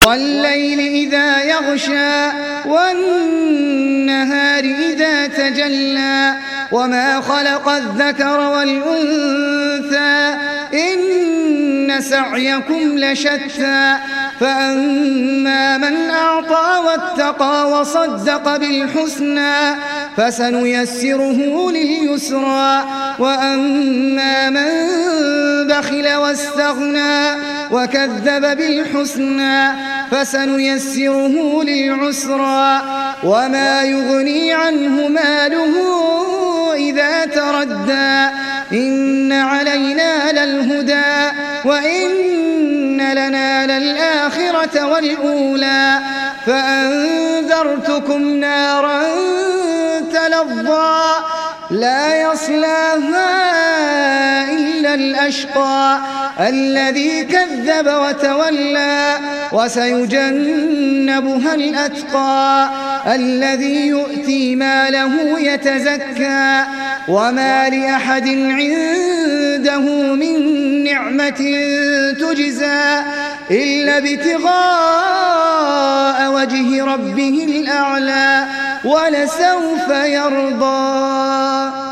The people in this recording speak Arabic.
والليل إذا يغشى والنهار إذا تجلى وما خلق الذكر والأنثى إن سعيكم لشتى فأما من أعطى واتقى وصدق بالحسنى فسنيسره لليسرى وأما من بخل واستغنى وكذب بالحسنى فسنيسره للعسرى وما يغني عنه ماله إذا تردى إن علينا للهدى وإن لنا للآخرة والأولى فأنذرتكم نارا تلظى لا يصلاها إلا الأشقى الذي كذب وتولى وسيجنبها الأتقى الذي يؤتي ماله يتزكى وما لأحد عنده من نعمة تجزى إلا ابتغاء وجه ربه الأعلى ولسوف يرضى.